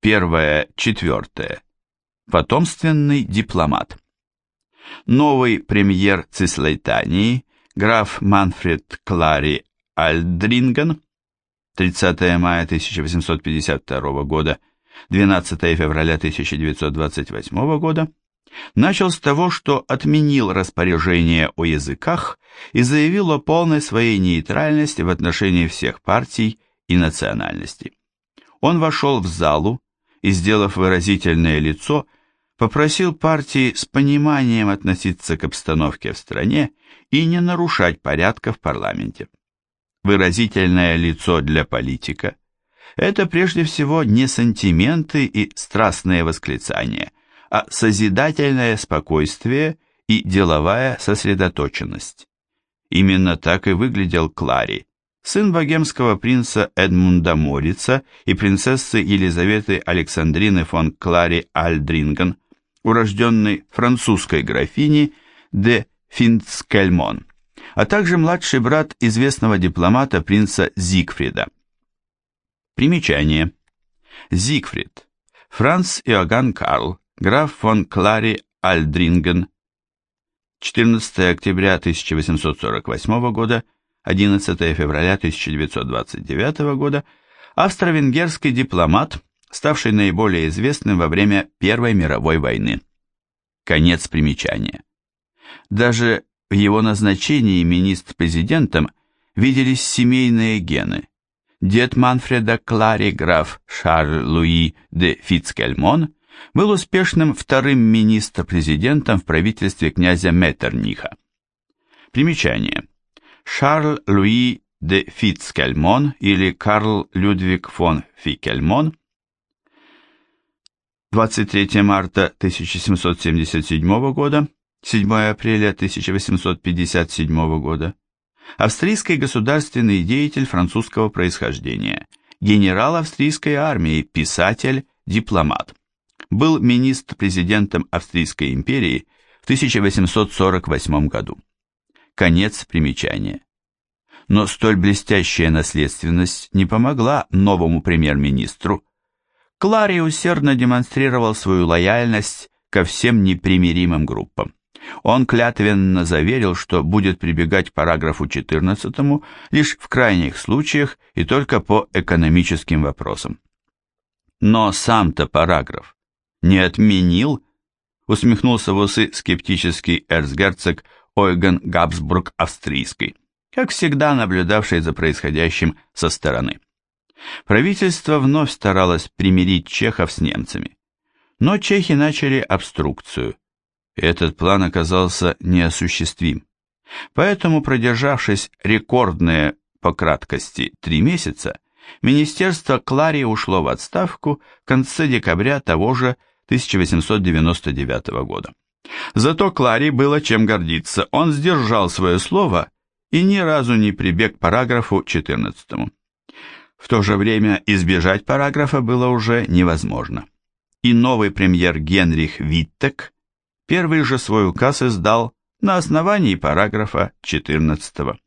1-4. Потомственный дипломат. Новый премьер Цислейтании, граф Манфред Клари Альдринген, 30 мая 1852 года, 12 февраля 1928 года, начал с того, что отменил распоряжение о языках и заявил о полной своей нейтральности в отношении всех партий и национальностей. Он вошел в залу и, сделав выразительное лицо, попросил партии с пониманием относиться к обстановке в стране и не нарушать порядка в парламенте. Выразительное лицо для политика – это прежде всего не сантименты и страстные восклицания, а созидательное спокойствие и деловая сосредоточенность. Именно так и выглядел Клари, сын богемского принца Эдмунда Морица и принцессы Елизаветы Александрины фон Клари Альдринген, урожденной французской графини де Финцкельмон, а также младший брат известного дипломата принца Зигфрида. Примечание. Зигфрид. Франц Иоганн Карл, граф фон Клари Альдринген, 14 октября 1848 года, 11 февраля 1929 года, австро-венгерский дипломат, ставший наиболее известным во время Первой мировой войны. Конец примечания. Даже в его назначении министр-президентом виделись семейные гены. Дед Манфреда Клари, граф Шарль-Луи де Фицкельмон, был успешным вторым министр-президентом в правительстве князя Меттерниха. Примечание. Шарль-Луи де Фицкельмон или Карл Людвиг фон Фикельмон, 23 марта 1777 года, 7 апреля 1857 года, австрийский государственный деятель французского происхождения, генерал австрийской армии, писатель, дипломат. Был министр-президентом Австрийской империи в 1848 году. Конец примечания. Но столь блестящая наследственность не помогла новому премьер-министру. Клари усердно демонстрировал свою лояльность ко всем непримиримым группам. Он клятвенно заверил, что будет прибегать к параграфу 14 лишь в крайних случаях и только по экономическим вопросам. Но сам-то параграф не отменил, усмехнулся в усы скептический эрцгерцог Ойген Габсбург Австрийский, как всегда наблюдавший за происходящим со стороны. Правительство вновь старалось примирить чехов с немцами, но чехи начали обструкцию. Этот план оказался неосуществим. Поэтому, продержавшись рекордные по краткости 3 месяца, министерство Клари ушло в отставку в конце декабря того же 1899 года. Зато Клари было чем гордиться, он сдержал свое слово и ни разу не прибег к параграфу 14. В то же время избежать параграфа было уже невозможно. И новый премьер Генрих Виттек первый же свой указ издал на основании параграфа 14.